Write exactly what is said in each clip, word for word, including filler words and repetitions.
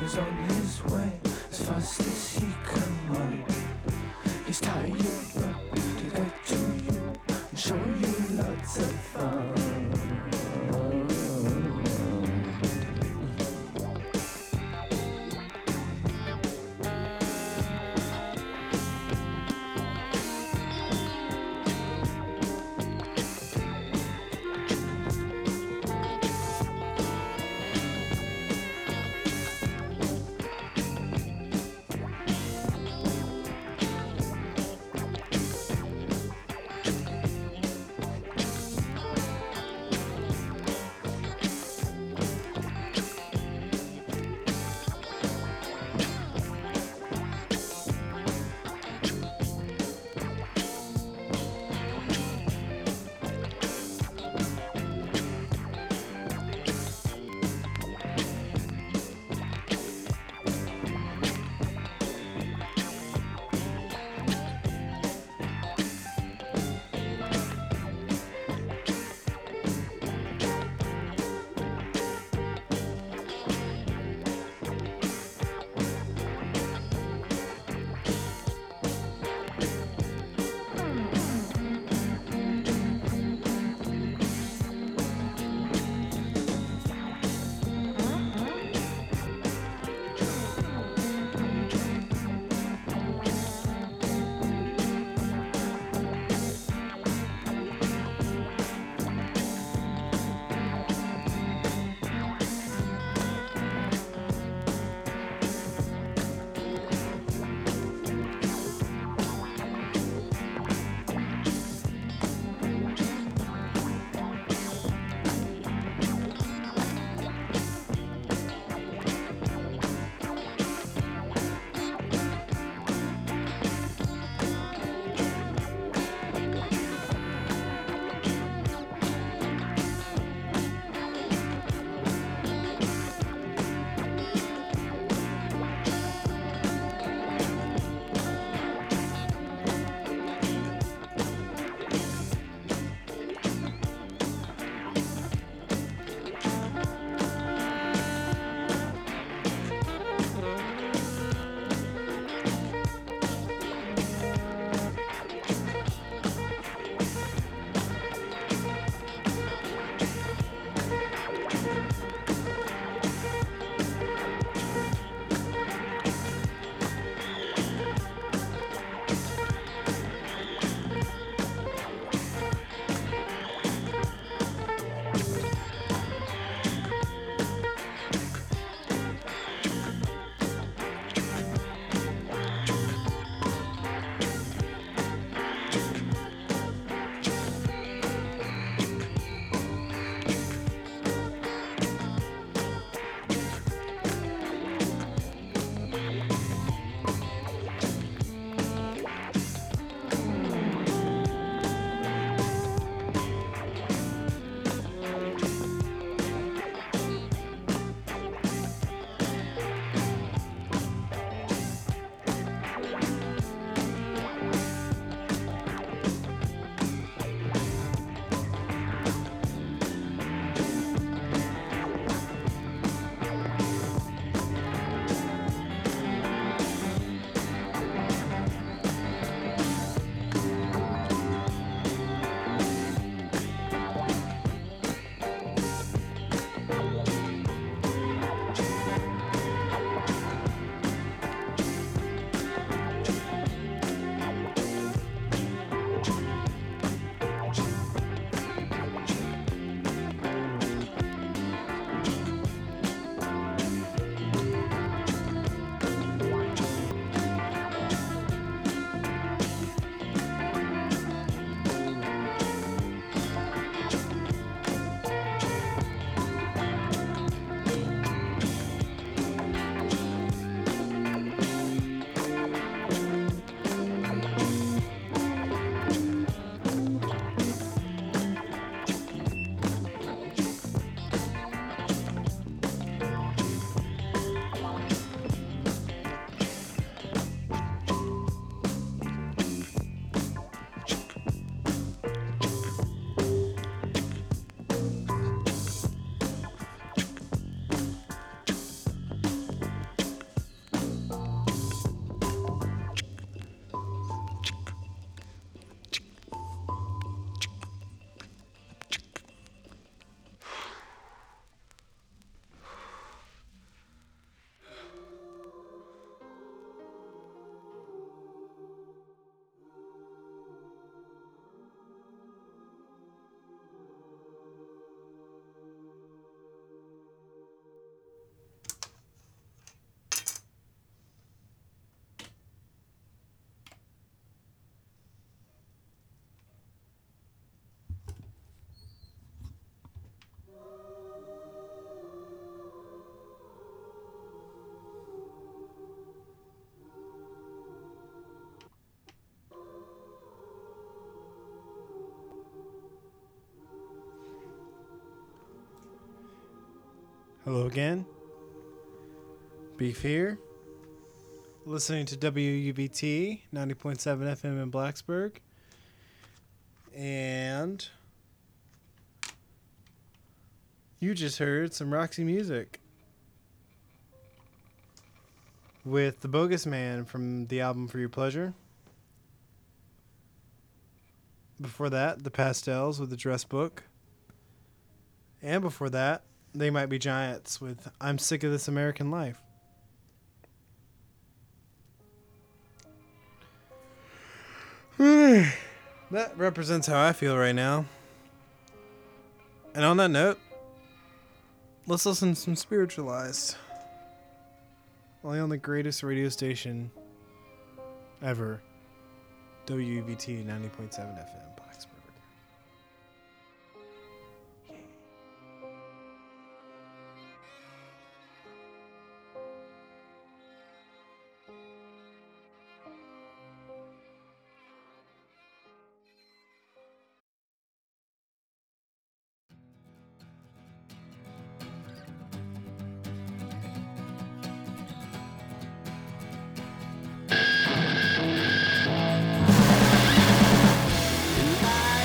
is on his way as fast as he can run. He's tired up to get to you and show you lots of fun. Hello again. Beef here. Listening to W U B T ninety point seven F M in Blacksburg. And you just heard some Roxy music with The Bogus Man from the album For Your Pleasure. Before that, The Pastels with The Dress Book. And before that, They Might Be Giants with I'm Sick of This American Life. That represents how I feel right now. And on that note, let's listen to some Spiritualized. Only on the greatest radio station ever, W U B T ninety point seven F M, Blacksburg. I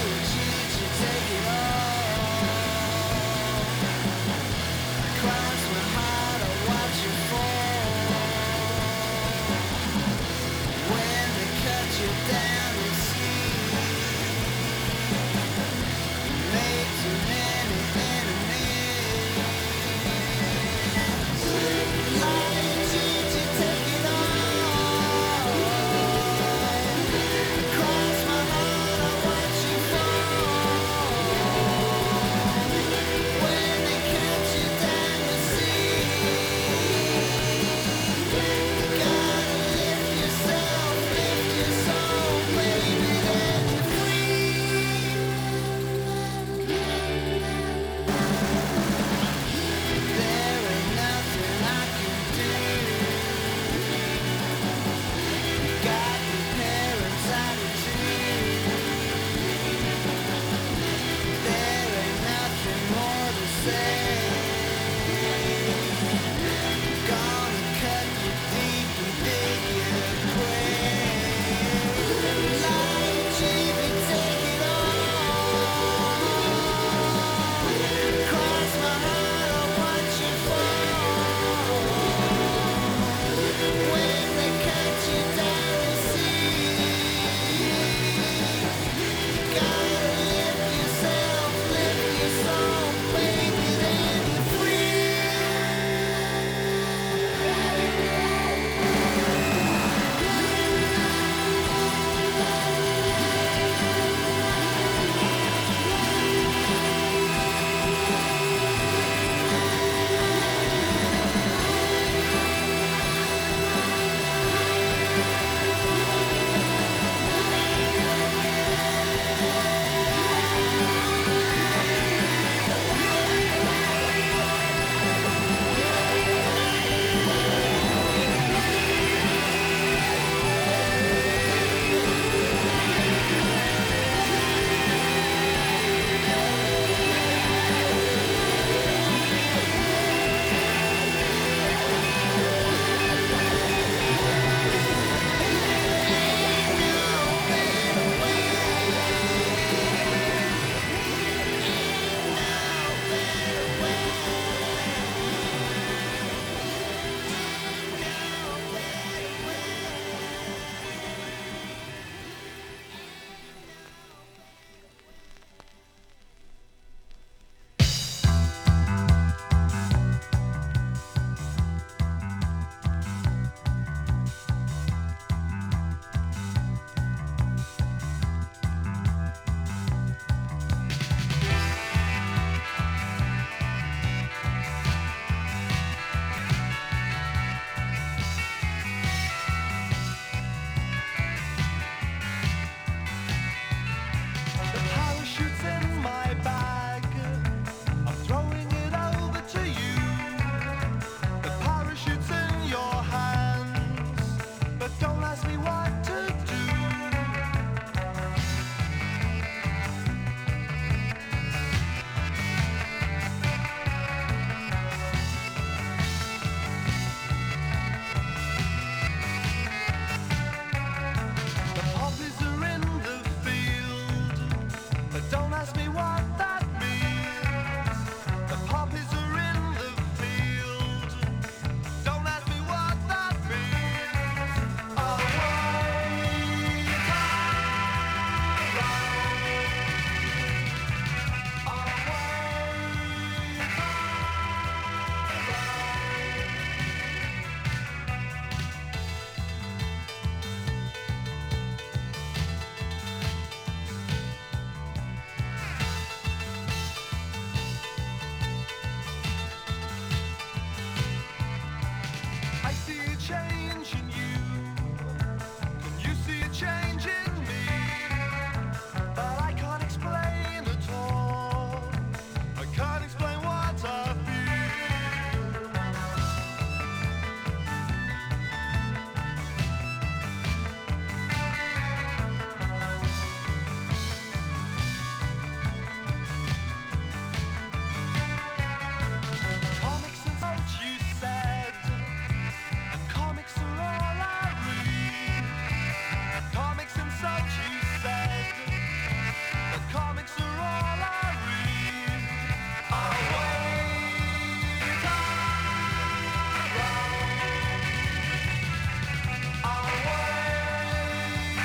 I see a change in you. Can you see a change in me? But I can't explain at all. I can't explain what I feel. Comics and such you said, and comics are all I read. Comics and such you said, but comics are all I read. I'll wait around. I'll wait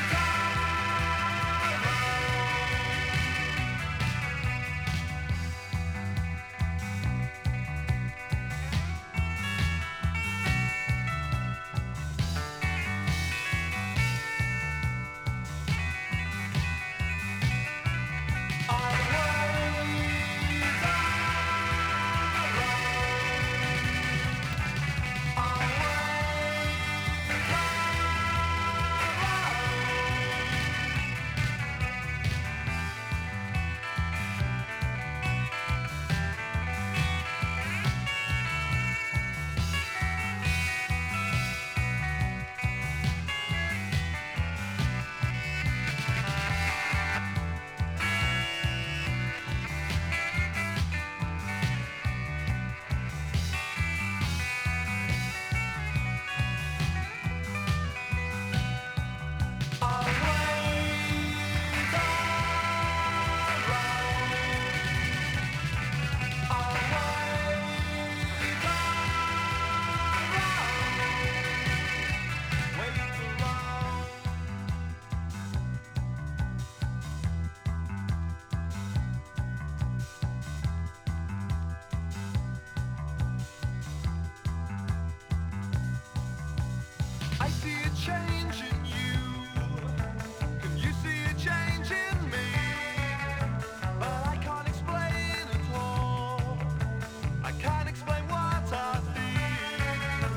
I see a change in you. Can you see a change in me? But I can't explain at all. I can't explain what I feel.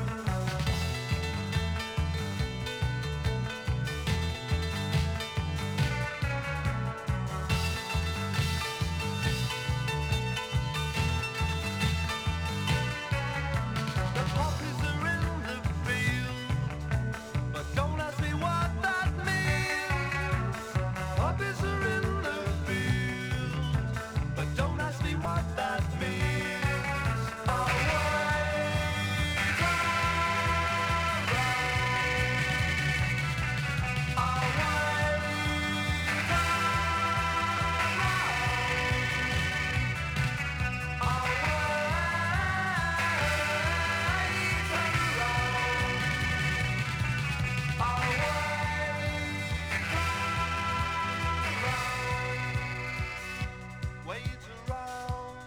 The poppies are in the field, but don't ask me what that means. Poppies are in the field, but don't ask me what that means. I'll wait around. I'll wait around. I'll wait around.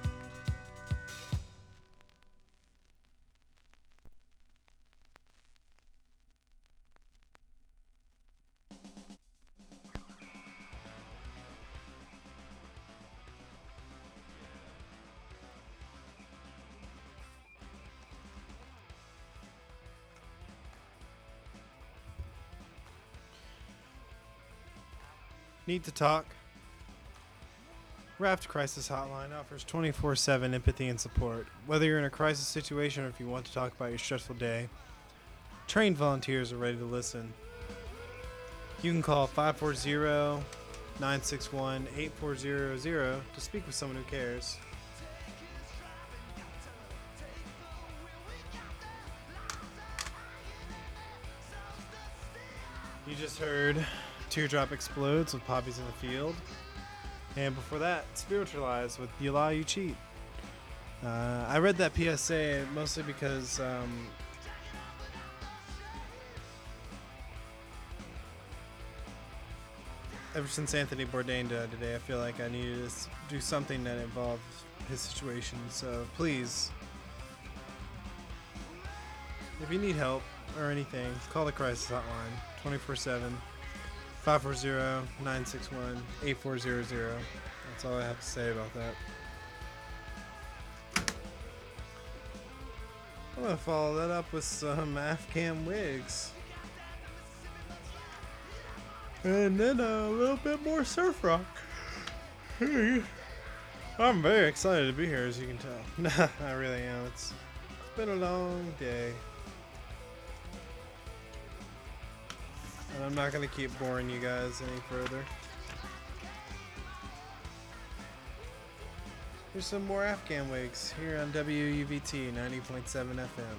Need to talk? Raft Crisis Hotline offers twenty-four seven empathy and support. Whether you're in a crisis situation or if you want to talk about your stressful day, trained volunteers are ready to listen. You can call five four zero, nine six one, eight four zero zero to speak with someone who cares. You just heard Teardrop Explodes with Poppies in the Field. And before that, Spiritualize with You Lie, You Cheat. Uh, I read that P S A mostly because um, ever since Anthony Bourdain died today, I feel like I needed to s- do something that involved his situation. So please, if you need help or anything, call the Crisis Hotline twenty-four seven, five four zero, nine six one, eight four zero zero. That's all I have to say about that. I'm gonna follow that up with some Afghan wigs. And then a little bit more surf rock. I'm very excited to be here, as you can tell. I really am. It's, it's been a long day. And I'm not going to keep boring you guys any further. Here's some more Afghan wigs here on W U V T ninety point seven F M.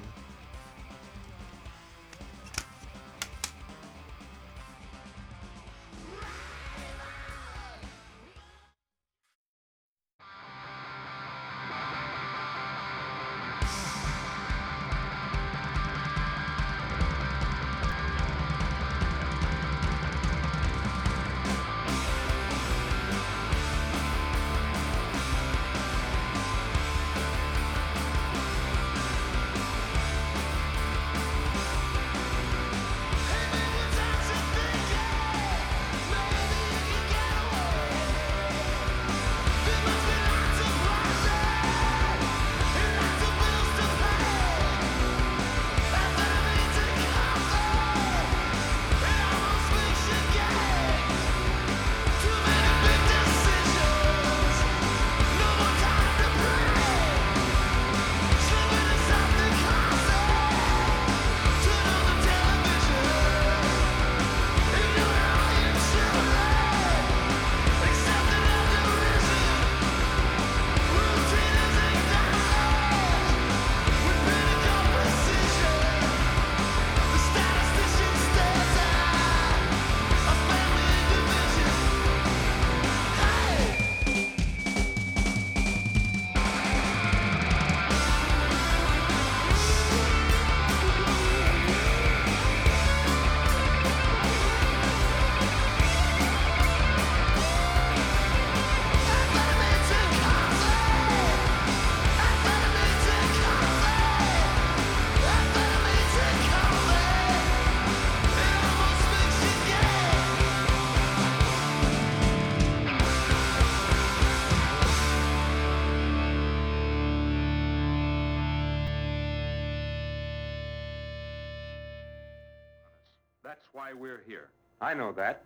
That's why we're here. I know that.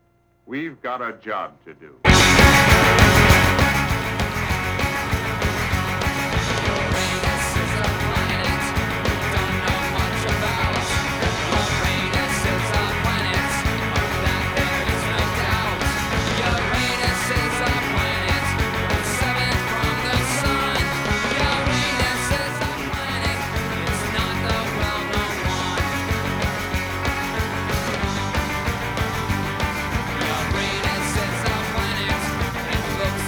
We've got a job to do. Looks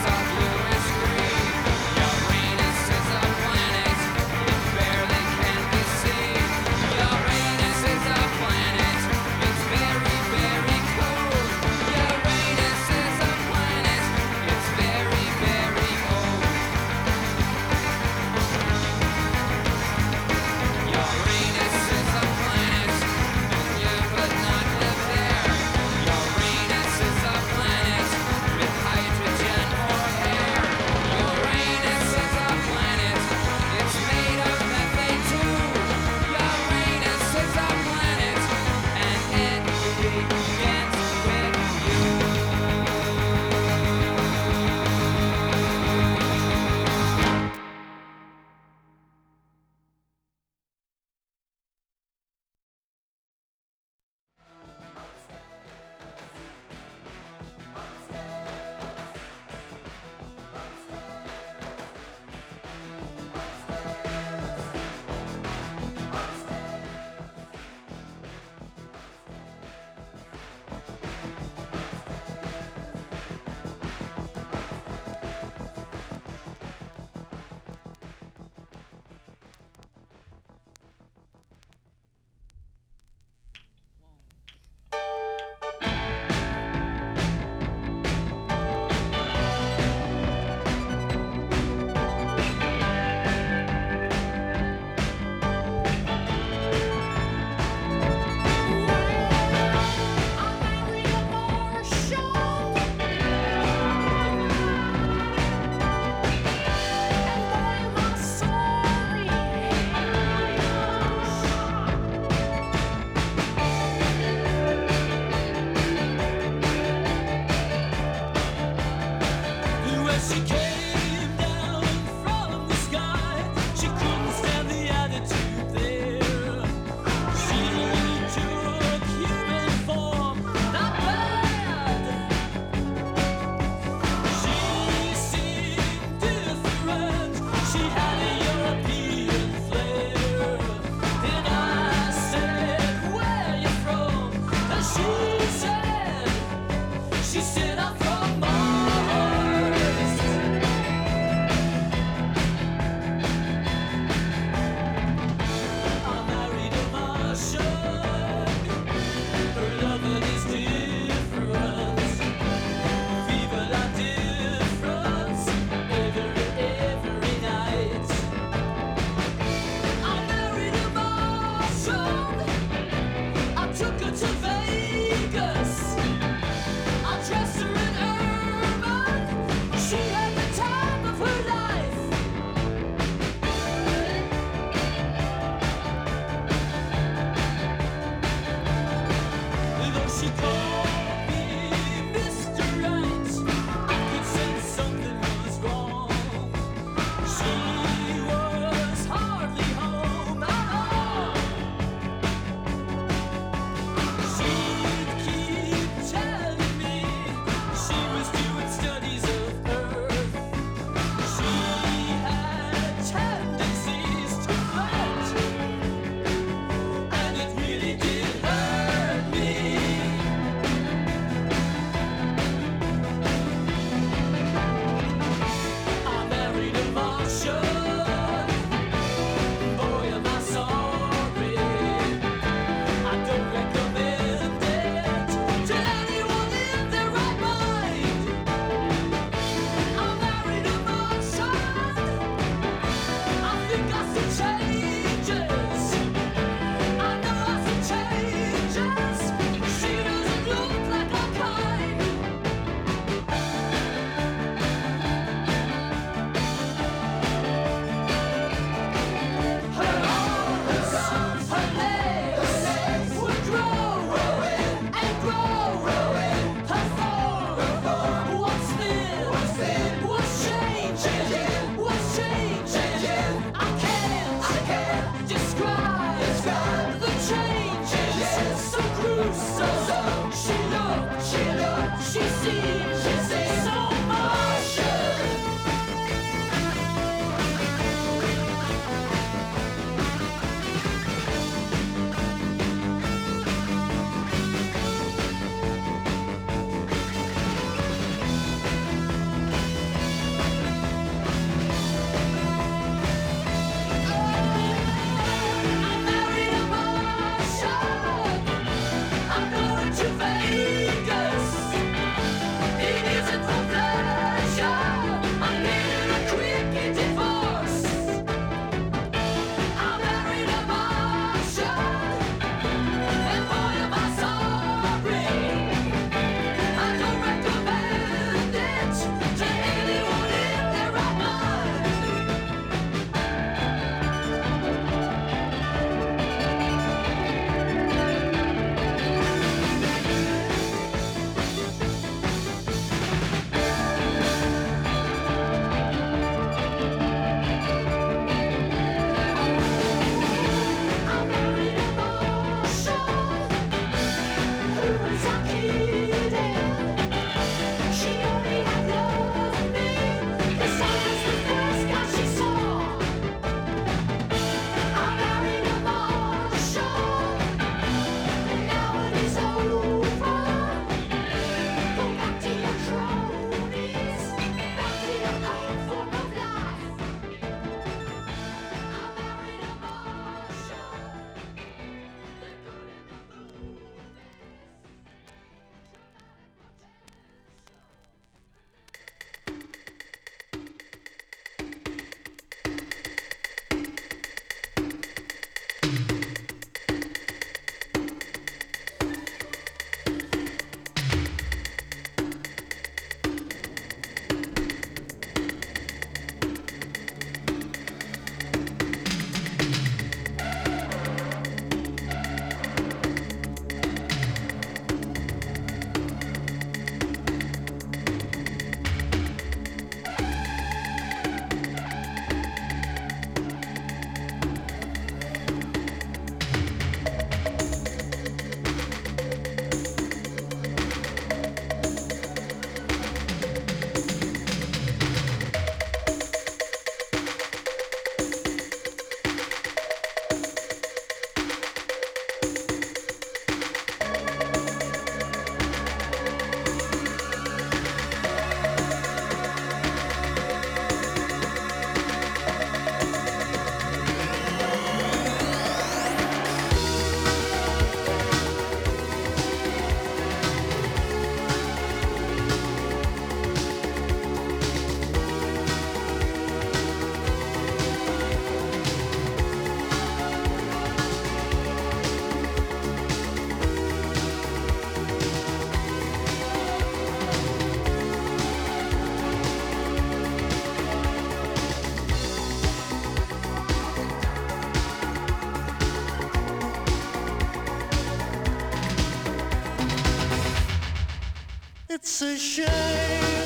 It's a shame.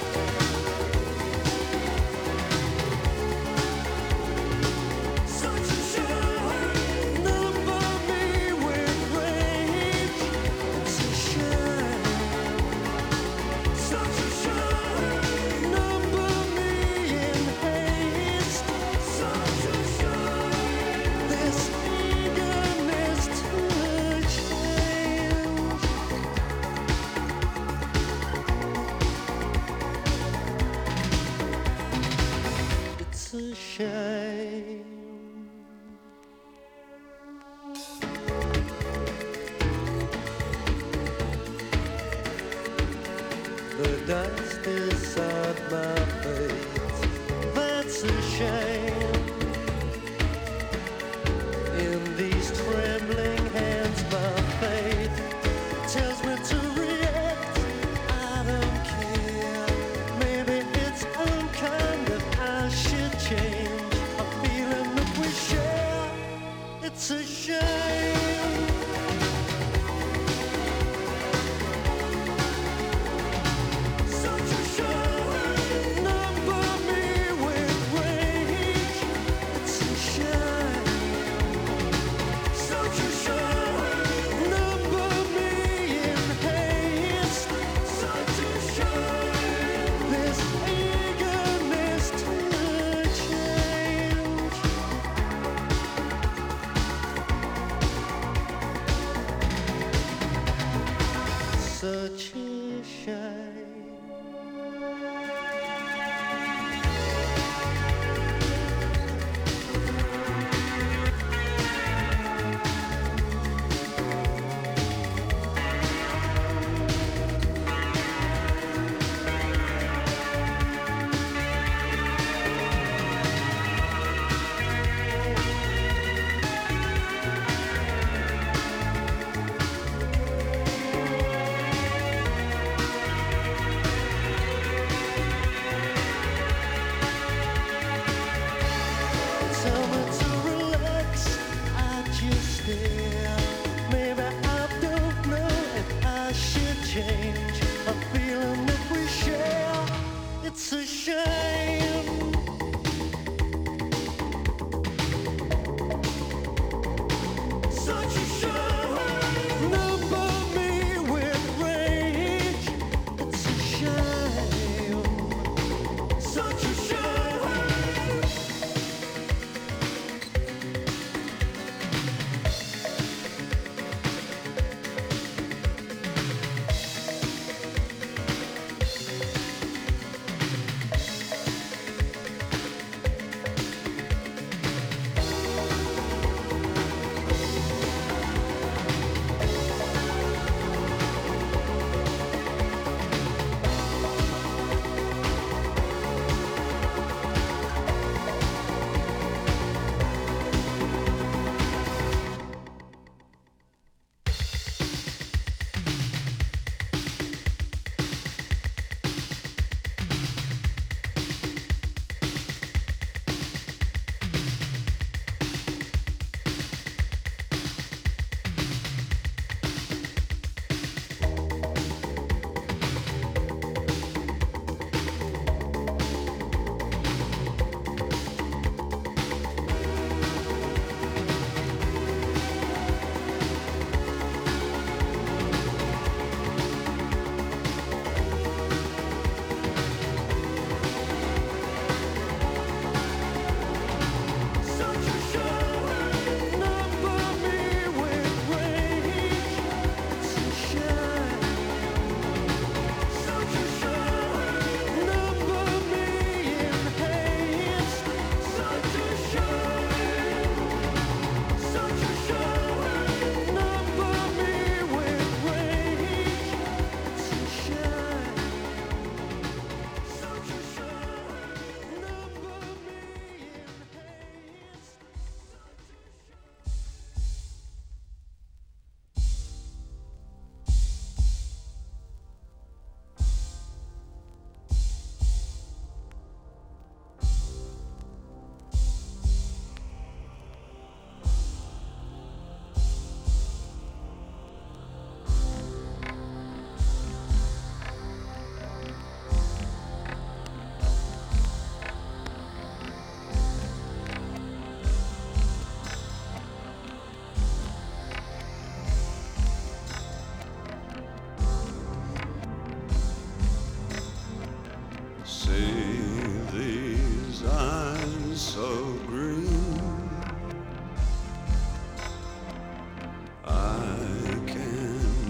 Such a shame. Number me with rage. It's a shame. Such a shame. Number me in haste. Such a shame. This eagerness to change. It's a shame. The dust inside my face, that's a shame. In these trembling hands, my faith tells me to react. I don't care. Maybe it's unkind that I should change a feeling that we share. It's a shame. Such a shame. Number me with rage. It's a shame. Such a shame. Number me in haste. Such a shame. This eagerness to change. Such a shame.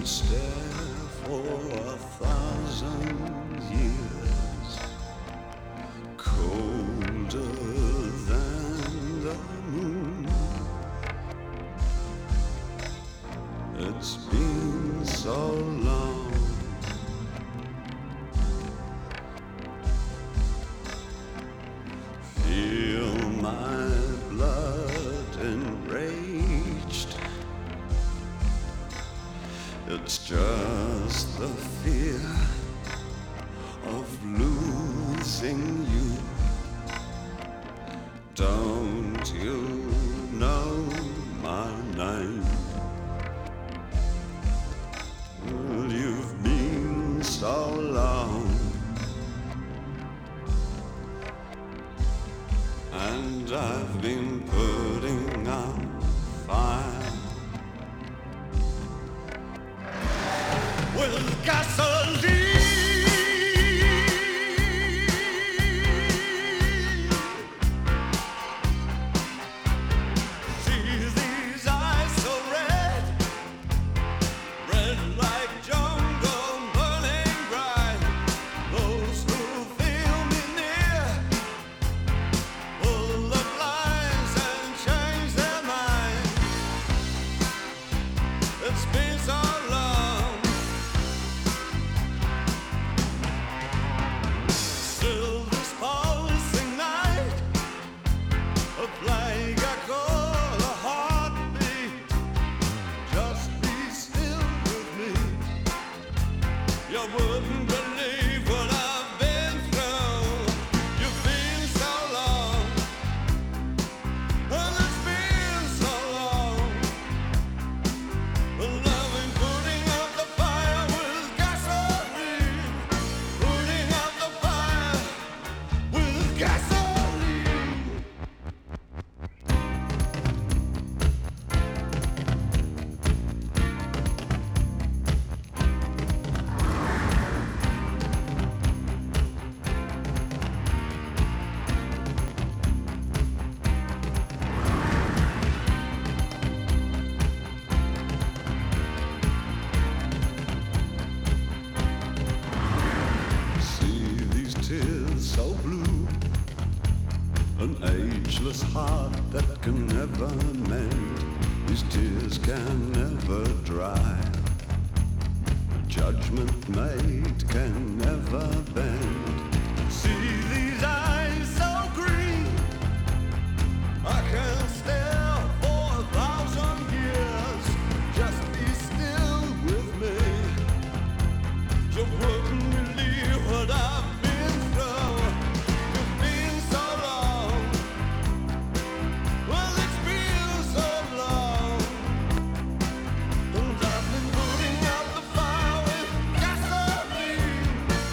stare for a thousand years, colder than the moon. It's been so long. Feel my blood enraged. It's just the fear of losing you. Don't you know my name? Well, you've been so long, and I've been putting out fire with gasoline. See these eyes so red, red like jungle burning bright. Those who feel me near pull the blinds and change their mind. It's been so long. Still this pulsing night, a plague I call a heartbeat. Just be still with me. You wouldn't believe what I've been through. You've been so long. Well, it's been so long. Well, I've been putting out the fire with gasoline. Putting out the fire with gasoline. See these tears so blue, an ageless heart that can never mend. These tears can never dry. A judgment made can never bend. See these eyes so green, I can stare for a thousand years. Just be still with me. You wouldn't believe what I've been through. You've been so long. Well, it's been so long. And I've been putting out the fire with gasoline.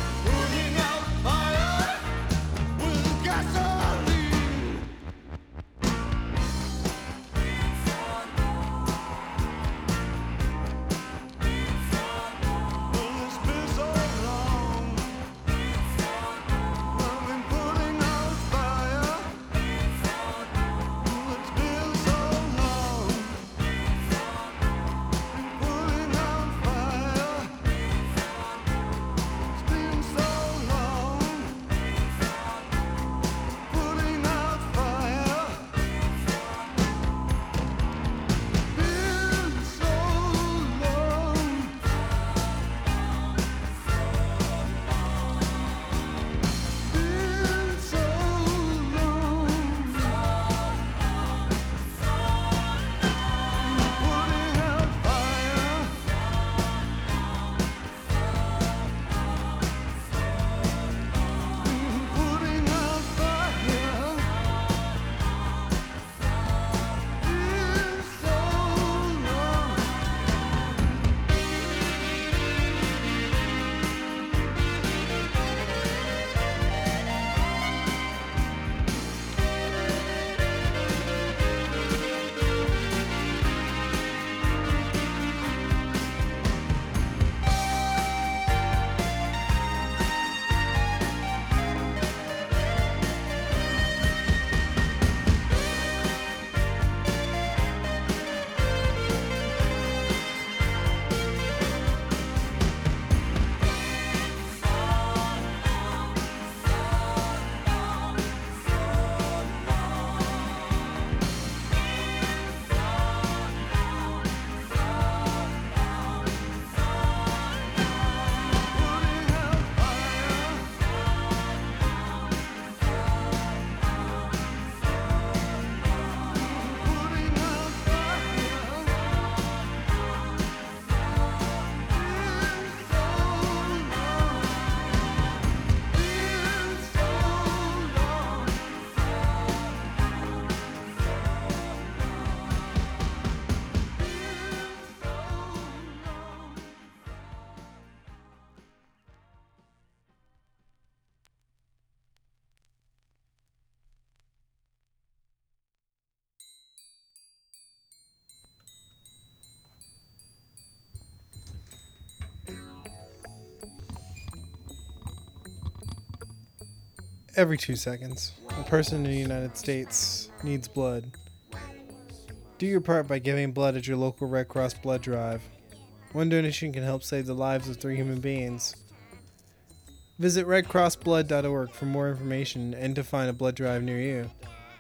Every two seconds, a person in the United States needs blood. Do your part by giving blood at your local Red Cross blood drive. One donation can help save the lives of three human beings. Visit red cross blood dot org for more information and to find a blood drive near you.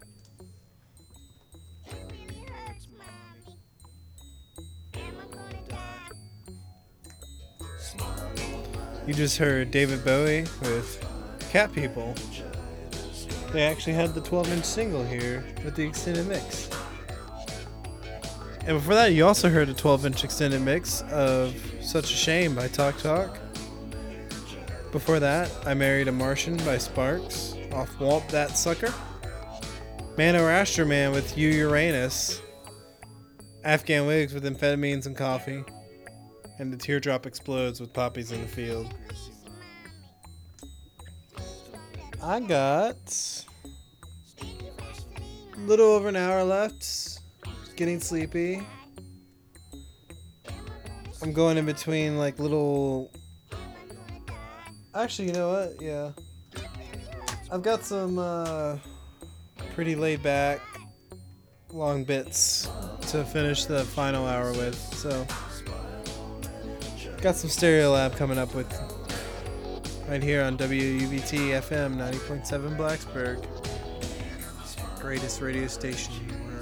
You just heard David Bowie with Cat People. They actually had the twelve inch single here with the extended mix. And before that, you also heard a twelve inch extended mix of Such a Shame by Talk Talk. Before that, I Married a Martian by Sparks off Walt That Sucker. Man or Astro Man with You Uranus. Afghan Wigs with Amphetamines and Coffee. And The Teardrop Explodes with Poppies in the Field. I got a little over an hour left. Getting sleepy. I'm going in between like little... Actually, you know what? Yeah. I've got some uh, pretty laid back long bits to finish the final hour with. So, got some Stereolab coming up with right here on W U V T F M ninety point seven Blacksburg. Greatest radio station in the world.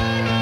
Thank